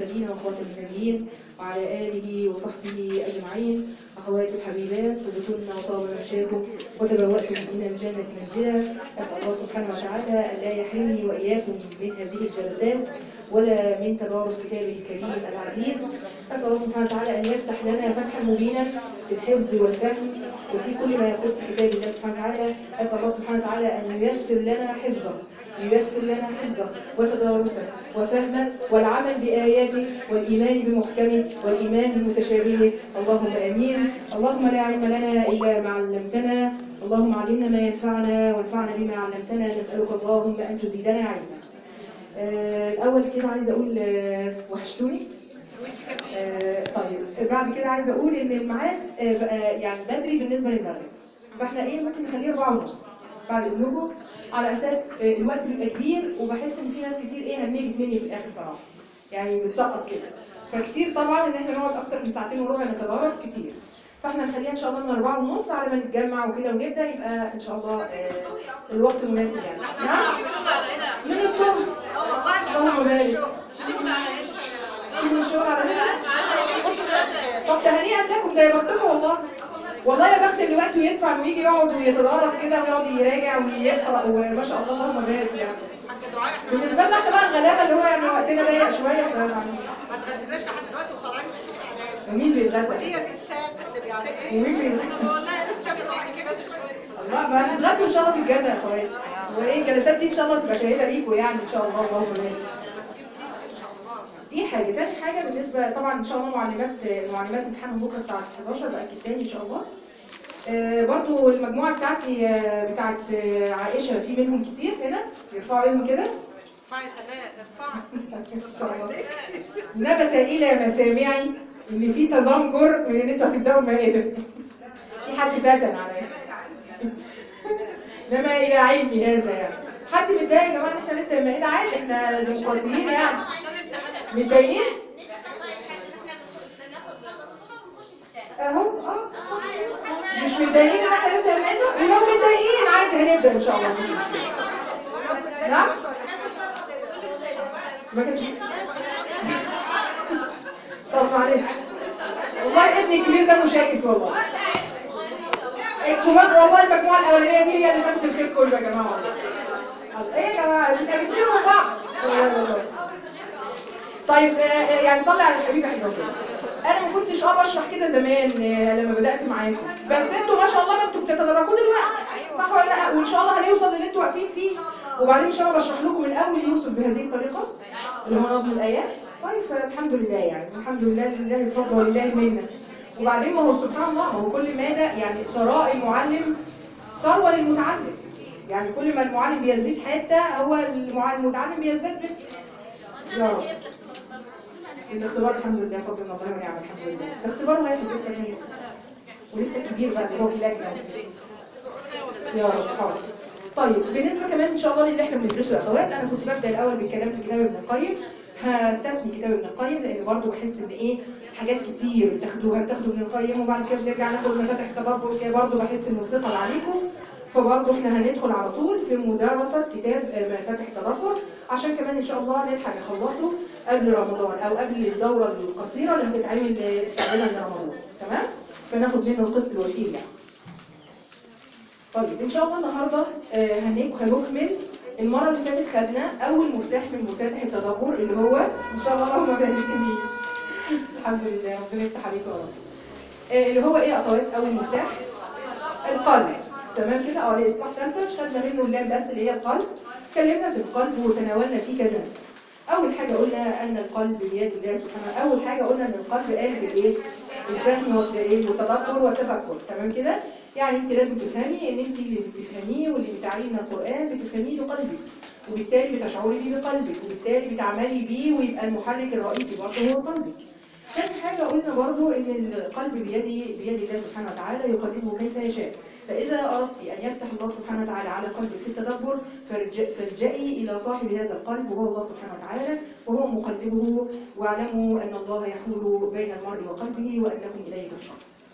المرسلين وخاتم النبيين وعلى آله وصحبه أجمعين. أخواتي الحبيبات، طبتن وطاب ممشاكم وتبوأتم من الجنة منزلا. أسأل الله سبحانه وتعالى أن لا يحرمني وإياكم من هذه الجلسات ولا من تدارس كتابه الكريم العزيز. أسأل الله سبحانه وتعالى أن يفتح لنا فتحا مبينا في الحفظ والفهم وفي كل ما يخص كتاب الله سبحانه وتعالى. أسأل الله سبحانه وتعالى أن ييسر لنا حفظه وتدارسه وفهمه والعمل بآياته والإيمان بمحكمه والإيمان بمتشابهه. اللهم آمين. اللهم لا علم لنا إلا ما علمتنا، اللهم علمنا ما ينفعنا وانفعنا بما علمتنا. نسألك اللهم أن تزيدنا علما. الأول كده عايزة أقول وحشتوني. طيب بعد كده عايزة أقول إن الميعاد بقى يعني بدري بالنسبة للمغرب، فإحنا ممكن نخليه 4:30 بعد إذنكم، على أساس الوقت بيبقى كبير وبحس إن في ناس كتير هنجت مني في الآخر صراحة، يعني بتسقط كده، فكتير طبعا إن إحنا نقعد أكتر من 2.25 ساعة نتدارس كتير، فإحنا نخليها إن شاء الله من 4:30 على ما نتجمع وكده ونبدأ، يبقى إن شاء الله الوقت مناسب يعني. نعم؟ من الصبح. اللهم بارك. الشغل على طب تهنئا لكم، ده يا بختكم والله يا بخت اللي وقته ينفع ويجي يقعد ويتدارس كده ويقعد يراجع ويقرا وما شاء الله اللهم بارك يعني. بالنسبه لنا احنا بقى الغلابه اللي هو يعني وقتنا ضيق شويه ما تغدناش لحد دلوقتي وطالعين ومين بيتغدى؟ ودي بتساب يعني ومين بيتغدى؟ والله بتساب الله ما هنتغدوا ان شاء الله في الجنه يا اخواتي. وايه الجلسات دي ان شاء الله تبقى شهيده ليكم يعني ان شاء الله اللهم بارك. دي حاجة. تاني حاجة بالنسبة طبعا ان شاء الله معلمات امتحان بكره الساعة 11 باكد تاني ان شاء الله. برضو المجموعة بتاعتي بتاعت عائشة في منهم كتير هنا، يرفعوا ايدهم كده. ارفعي سناء ارفعي. نبت الى مسامعي ان في تزمجر من ان انتوا هتبداوا المائدة. في حد فتن عليا. نما الى علمي هذا يعني. حد متضايق يا جماعه ان احنا نبدا المائدة؟ عادي، احنا ديمقراطيين يعني. متضايقين؟ اهو مش متضايقين ان احنا نبدا المائدة؟ ولو متضايقين عادي هنبدا ان شاء الله. نعم؟ ما كانش. طب معلش والله ابني الكبير ده مشاكس والله. الكبار والله المجموعه الاولانيه دي هي اللي خدت الخير كله يا جماعه والله. ايه يا جماعه انتوا بتجيبوا بعض. طيب يعني صلي على الحبيب احنا. انا ما كنتش بشرح كده زمان لما بدات معاكم، بس انتوا ما شاء الله ما انتوا بتتدرجوا دلوقتي صح ولا لا؟ وان شاء الله هنوصل للي انتوا واقفين فيه. وبعدين ان شاء الله بشرح لكم من اول يوسف بهذه الطريقه اللي هو نظم الايات. طيب فالحمد لله يعني، الحمد لله لله الفضل ولله المنه. وبعدين ما هو سبحان الله، ما هو كل ماده يعني ثراء المعلم ثروه للمتعلم، يعني كل ما المعلم بيزيد حته هو المتعلم بيزداد به. يا رب. الاختبار الحمد لله فضل الله ونعم الحمد لله. الاختبار واحد لسه فيه ولسه كبير بقى اللي هو في لجنه. يا رب حاضر. طيب بالنسبه كمان ان شاء الله للي احنا بندرسه يا اخوات، انا كنت ببدا الاول بالكلام في كتاب ابن القيم. هستثني كتاب ابن القيم لان برضه بحس ان حاجات كتير بتاخدوا ابن القيم وبعد كده بنرجع ناخد مفاتح التدبر كده، برضه بحس انه ثقل عليكم. فبرضه احنا هندخل على طول في مدرسه كتاب مفاتح التدبر عشان كمان ان شاء الله نلحق نخلصه قبل رمضان او قبل الدوره القصيره اللي هتتعمل استعدادا لرمضان. تمام؟ فناخد منه القسط الوحيد يعني. طيب ان شاء الله النهارده هنكمل. المره اللي فاتت خدنا اول مفتاح من مفاتح التدبر اللي هو ان شاء الله اللهم بارك فيه. الحمد لله ربنا يفتح عليكم يا رب. اللي هو ايه يا اخوات؟ اول مفتاح القلب. تمام كده؟ دي اصلاح ثالثه مش خدنا منه اللام بس اللي هي القلب. اتكلمنا في القلب وتناولنا فيه كذا مسألة. اول حاجه قلنا ان القلب بيد الله سبحانه. اول حاجه قلنا ان القلب قال بالايه؟ الفهم والتدبر والتفكر. تمام كده؟ يعني انت لازم تفهمي ان انت اللي بتفهميه واللي بتعيه من القران بتفهميه بقلبك، وبالتالي بتشعري بيه بقلبك، وبالتالي بتعملي بيه ويبقى المحرك الرئيسي برضه هو قلبك. ثاني حاجه قلنا برضه ان القلب بيد الله سبحانه وتعالى يقلبه كيف يشاء. فإذا أردت أن يفتح الله سبحانه وتعالى على قلبك في التدبر فالجئي إلى صاحب هذا القلب وهو الله سبحانه وتعالى وهو مقلبه، واعلموا أن الله يحول بين المرء وقلبه وأنكم إليه تحشرون.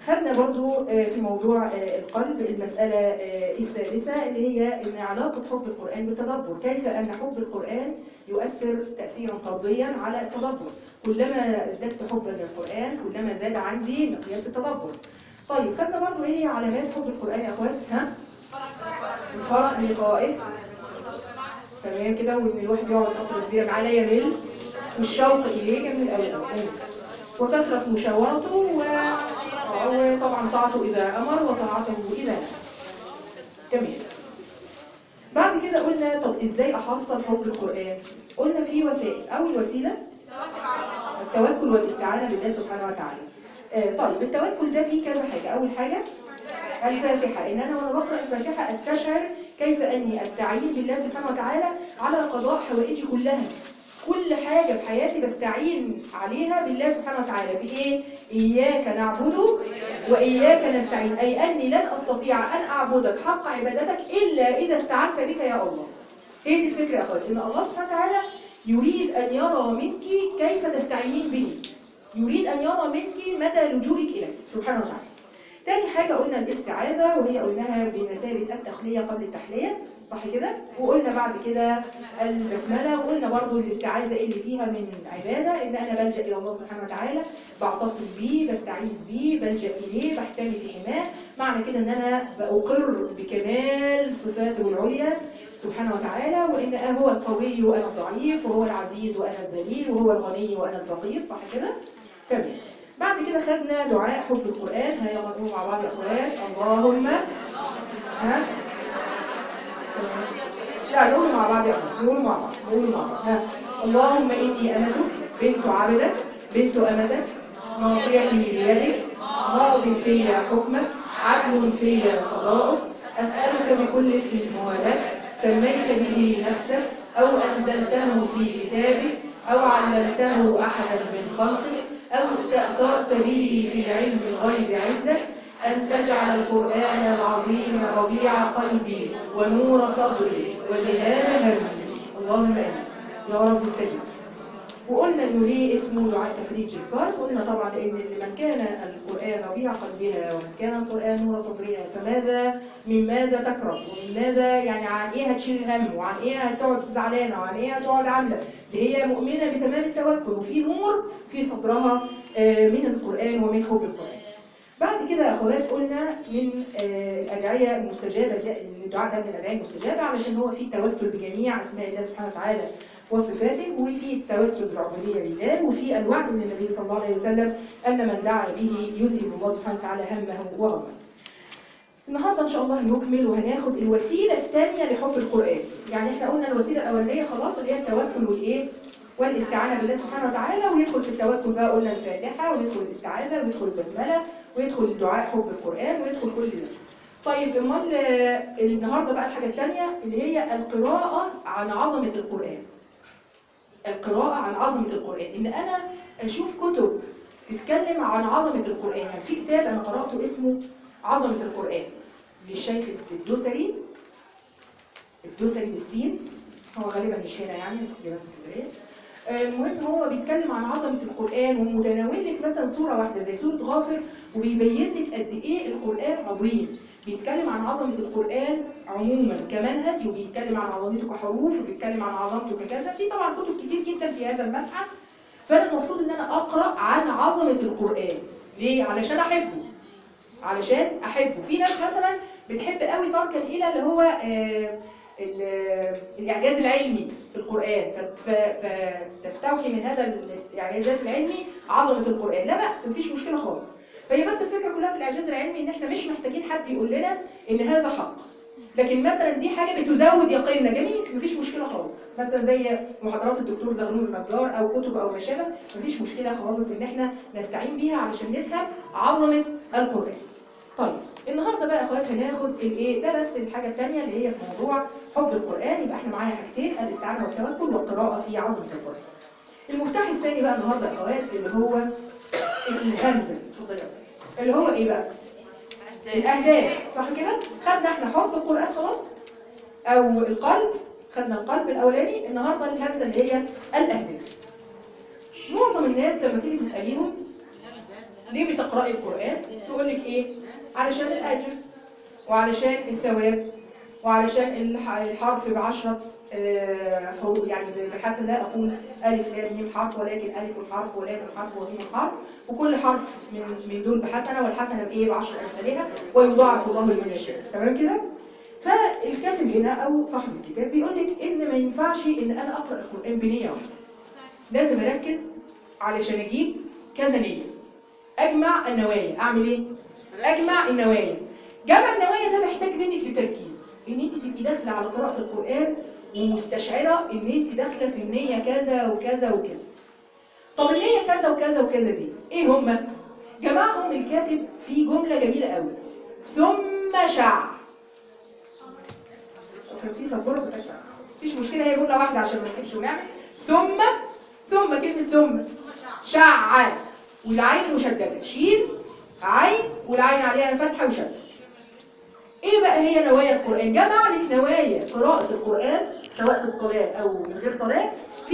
خدنا برضو في موضوع القلب المسألة الثالثة اللي هي ان علاقة حب القرآن بالتدبر، كيف ان حب القرآن يؤثر تأثيرا طرديا على التدبر. كلما ازددت حبا للقرآن كلما زاد عندي مقياس التدبر. طيب خدنا برضو ايه هي علامات حب القرآن يا اخوات؟ ها؟ الفرح بلقائه، تمام كده، وان الواحد يقعد فترة كبيرة معاه لا يمل، والشوق اليه جميل قوي قوي، وكثرة مشاورته وطبعا طاعته إذا أمر وطاعته إذا نهى. جميل. بعد كده قلنا طب إزاي أحصل حب القرآن؟ قلنا في وسائل. أول وسيلة التوكل والاستعانة بالله سبحانه وتعالى. طيب التوكل ده فيه كذا حاجة. أول حاجة الفاتحة، إن أنا وأنا بقرأ الفاتحة أستشعر كيف أني أستعين بالله سبحانه وتعالى على قضاء حوائجي كلها. كل حاجة في حياتي بستعين عليها بالله سبحانه وتعالى في إيه؟ إياك نعبد وإياك نستعين، أي أني لن أستطيع أن أعبدك حق عبادتك إلا إذا استعنت بك يا الله. إيه دي الفكرة يا أخواتي؟ إن الله سبحانه وتعالى يريد أن يرى منك كيف تستعينين به، يريد أن يرى منك مدى لجوئك إليه سبحانه وتعالى. تاني حاجة قلنا الاستعاذة، وهي قلناها بمثابة التخلية قبل التحلية، صح كده؟ وقلنا بعد كده البسملة، وقلنا برضو الاستعاذة اللي فيها من عبادة، إن أنا بلجأ إلى الله سبحانه وتعالى، بعتصم بيه، بستعيذ بيه، بلجأ إليه، بحتمي في حماه. معنى كده إن أنا بأقر بكمال صفاته العليا سبحانه وتعالى، وإن هو القوي وأنا الضعيف، وهو العزيز وأنا الذليل، وهو الغني وأنا الفقير، صح كده؟ تمام. بعد كده خدنا دعاء حب القرآن. هيا نقول مع بعض يا أخوات. اللهم ها؟ لا نقول مع بعض يا أخوات، نقول مع بعض، نقول مع بعض. ها؟ اللهم إني أمتك بنت عبدك بنت أمتك ناصيتي بيدك ماض في حكمك عدل في قضاؤك أسألك بكل اسم هو لك سميت به نفسك أو أنزلته في كتابك أو علمته أحدا من خلقك أو استأثرت به في علم الغيب عندك أن تجعل القرآن العظيم ربيع قلبي ونور صدري وجهاد همي. اللهم آمين يا رب استجب. وقلنا انه ليه اسمه دعاء تفريج الكرب. قلنا طبعا ان من كان القرآن ربيع قلبها ومن كان القرآن نور صدرها فماذا من ماذا تكرب، ومن ماذا يعني عن ايه هتشيل الهم، وعن ايه هتقعد زعلانه، وعن ايه هتقعد عامله. دي هي مؤمنه بتمام التوكل وفي نور في صدرها من القرآن ومن حب القرآن. بعد كده يا اخوات قلنا من الادعيه المستجابه، الدعاء ده من الادعيه المستجابه علشان هو فيه توسل بجميع اسماء الله سبحانه وتعالى وصفاته، وفي التوسل بالعبوديه لله، وفي الوعد من النبي صلى الله عليه وسلم ان من دعا به يذهب الله سبحانه وتعالى همه وغمه. النهارده ان شاء الله هنكمل وهناخد الوسيله الثانيه لحب القران. يعني احنا قلنا الوسيله الاولانيه خلاص اللي هي التوكل والايه والاستعانه بالله سبحانه وتعالى، ويدخل في التوكل بقى قلنا الفاتحه، ويدخل الاستعاذه، ويدخل البسمله، ويدخل الدعاء حب القران، ويدخل كل ده. طيب امال النهارده بقى الحاجه الثانيه اللي هي القراءه عن عظمه القران. القراءه عن عظمه القران، ان انا اشوف كتب تتكلم عن عظمه القران. يعني في كتاب انا قراته اسمه عظمه القران للشيخ الدوسري بالسين، هو غالبا مش هنا يعني في جامعه اسكندريه. المهم هو بيتكلم عن عظمه القران ومتناول لك مثلا سوره واحده زي سوره غافر وبيبين لك قد ايه القران عظيم. بيتكلم عن عظمه القران عموما كمنهج، وبيتكلم عن عظمته كحروف، وبيتكلم عن عظمته ككذا. في طبعا كتب كتير جدا في هذا المبحث. فانا المفروض ان انا اقرا عن عظمه القران. ليه؟ علشان احبه، علشان احبه. في ناس مثلا بتحب قوي تركن الى اللي هو الاعجاز العلمي في القران، فتستوحي من هذا الاعجاز العلمي عظمه القران. لا باس، مفيش مشكله خالص. فهي بس الفكره كلها في الاعجاز العلمي ان احنا مش محتاجين حد يقول لنا ان هذا حق، لكن مثلا دي حاجه بتزود يقيننا، جميل، مفيش مشكله خالص. مثلا زي محاضرات الدكتور زغلول النجار او كتب او ما شابه، مفيش مشكله خالص ان احنا نستعين بيها علشان نفهم عظمه القران. طيب النهارده بقى يا اخوات هناخد الايه ده، بس الحاجه الثانيه اللي هي في موضوع حب القران. يبقى احنا معايا حاجتين، الاستعانه والتوكل والقراءه في عظمه القران. المفتاح الثاني بقى النهارده يا اخوات اللي هو الهمزه، اتفضلي يا استاذ. اللي هو ايه بقى؟ الاهداف، صح كده؟ خدنا احنا حب القران خلاص او القلب، خدنا القلب الاولاني. النهارده الهمزه اللي هي الاهداف. معظم الناس لما تيجي تساليهم ليه بتقرأي القرآن؟ تقول لك ايه؟ علشان الأجر وعلشان الثواب وعلشان الحرف ب10 حروف، يعني بحسب لا أقول ألف لام ميم حرف، ولكن ألف حرف ولام حرف وميم حرف، وكل حرف من دول بحسنة، والحسنة بإيه؟ ب10 أمثالها، ويضاعف الله لمن يشاء. تمام كده؟ فالكاتب هنا أو صاحب الكتاب بيقول لك إن ما ينفعش إن أنا أقرأ القرآن بنية واحدة، لازم أركز علشان أجيب كذا نية، أجمع النوايا. أعمل إيه؟ أجمع النوايا. جمع النوايا ده محتاج منك لتركيز، ان انت تبقي داخله على قراءه القران ومستشعره ان انت داخله في النيه كذا وكذا وكذا. طب النيه كذا وكذا وكذا دي ايه هما؟ جمعهم الكاتب في جمله جميله قوي، ثم شع. كان في سبوره بتشع، مفيش مشكله، هي جمله واحده عشان ما نكتبش ونعمل ثم كلمه ثم شع، والعين مشدده، شيل عين والعين عليها فتحه وشده. ايه بقى هي نوايا القرآن؟ جمع لك نوايا قراءة القرآن سواء في الصلاة او من غير صلاة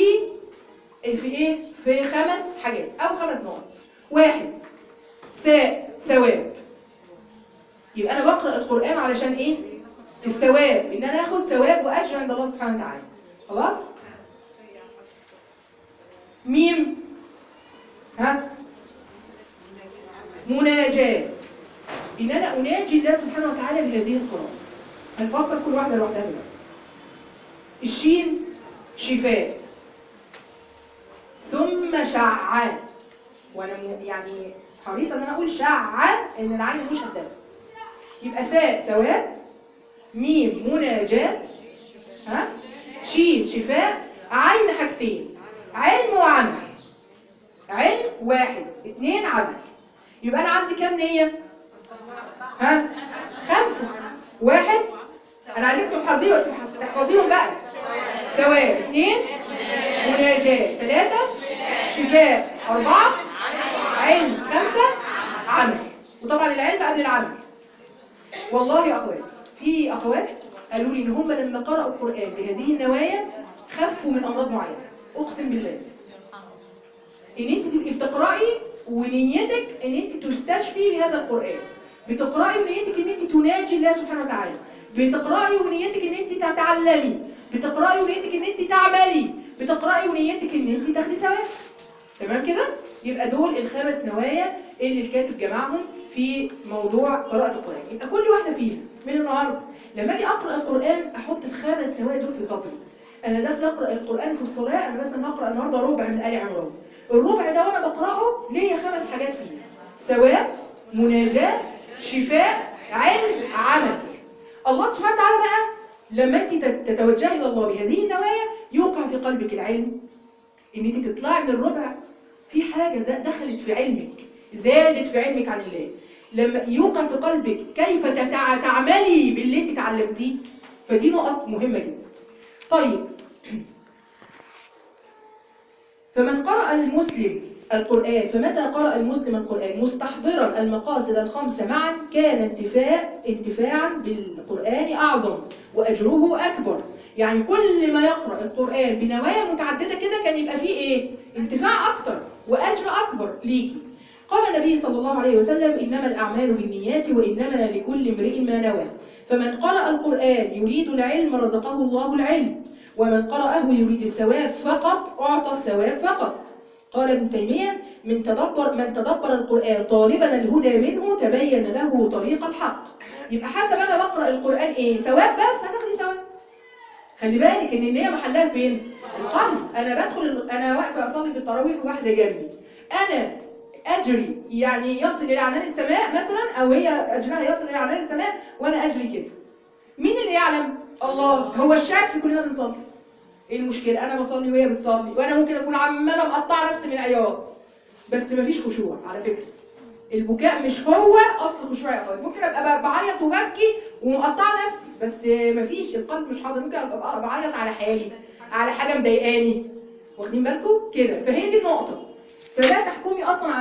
في 5 حاجات او 5 نقط. 1 ثواب، يبقى انا بقرأ القرآن علشان ايه؟ الثواب، ان انا اخد ثواب واجر عند الله سبحانه وتعالى. خلاص؟ ميم مناجاة، ان انا اناجي الله سبحانه وتعالى بهذه القراءة. هنفصل كل واحدة لوحدها دلوقتي. الشين شفاء، ثم شع، وانا يعني حريصه ان انا اقول شع ان العين مشدده. يبقى ثواب، ميم مناجاة، شين شفاء، عين حاجتين، علم وعمل. علم 1 2 عمل. يبقى انا عندي كام نيه؟ 5. 1 انا عايزك تحفظيهم بقى. ثواب 2 مناجاة 3 شفاء 4 علم 5 عمل. وطبعا العلم قبل العمل. والله يا اخوات، في اخوات قالوا لي ان هم لما قرأوا القرآن بهذه النوايا خفوا من امراض معينة. اقسم بالله ان انت تبقي بتقرأي ونيتك ان انت تستشفي بهذا القرآن، بتقرأي ونيتك ان انت تناجي الله سبحانه وتعالى، بتقرأي ونيتك ان انت تتعلمي، بتقرأي ونيتك ان انت تعملي، بتقرأي ونيتك ان انت تاخدي ثواب. تمام كده؟ يبقى دول ال5 نوايا اللي الكاتب جمعهم في موضوع قراءة القرآن. يبقى كل واحدة فينا من النهارده لما اجي اقرأ القرآن احط ال5 نوايا دول في صدري. انا داخله اقرأ القرآن في الصلاة، انا مثلا هقرأ النهارده ربع من آل عمران. الربع ده وانا بقرأه ليا 5 حاجات فيه: ثواب، مناجاة، شفاء، علم، عمل. الله سبحانه وتعالى بقى لما انت تتوجهي الى الله بهذه النوايا يوقع في قلبك العلم، ان انت تطلعي من الربع في حاجه دخلت في علمك، زادت في علمك عن الله. لما يوقع في قلبك كيف تعملي باللي انت اتعلمتيه، فدي نقط مهمه جدا. طيب، فمن قرأ المسلم القرآن، فمتى قرأ المسلم القرآن مستحضرا المقاصد ال5 معا كان انتفاعا بالقرآن أعظم وأجره أكبر. يعني كل ما يقرأ القرآن بنوايا متعددة كده كان يبقى فيه إيه؟ انتفاع أكتر وأجر أكبر ليكي. قال النبي صلى الله عليه وسلم: إنما الأعمال بالنيات وإنما لكل امرئ ما نوى. فمن قرأ القرآن يريد العلم رزقه الله العلم، ومن قرأه يريد الثواب فقط أعطى الثواب فقط. قال ابن تيمية: من تدبر القرآن طالبا الهدى منه تبين له طريق الحق. يبقى حسب أنا بقرأ القرآن إيه؟ ثواب بس هتاخدي ثواب. خلي بالك إن النية محلها فين؟ القلب. أنا واقفة أصلي في التراويح وواحدة جنبي، أنا أجري يعني يصل إلى عنان السماء مثلا، أو هي أجرها يصل إلى عنان السماء وأنا أجري كده. مين اللي يعلم؟ الله. هو الشاك في كلنا بنصلي. ايه المشكله؟ انا بصلي وهي بتصلي، وانا ممكن اكون عماله مقطعه نفسي من عياط، بس مفيش خشوع. على فكره البكاء مش هو اصل خشوع يا اخوات. ممكن ابقى بعيط وببكي ومقطعه نفسي، بس مفيش، القلب مش حاضر. ممكن ابقى بعيط على حالي، على حاجه مضايقاني. واخدين بالكم كده؟ فهي دي النقطه. فلا تحكمي اصلا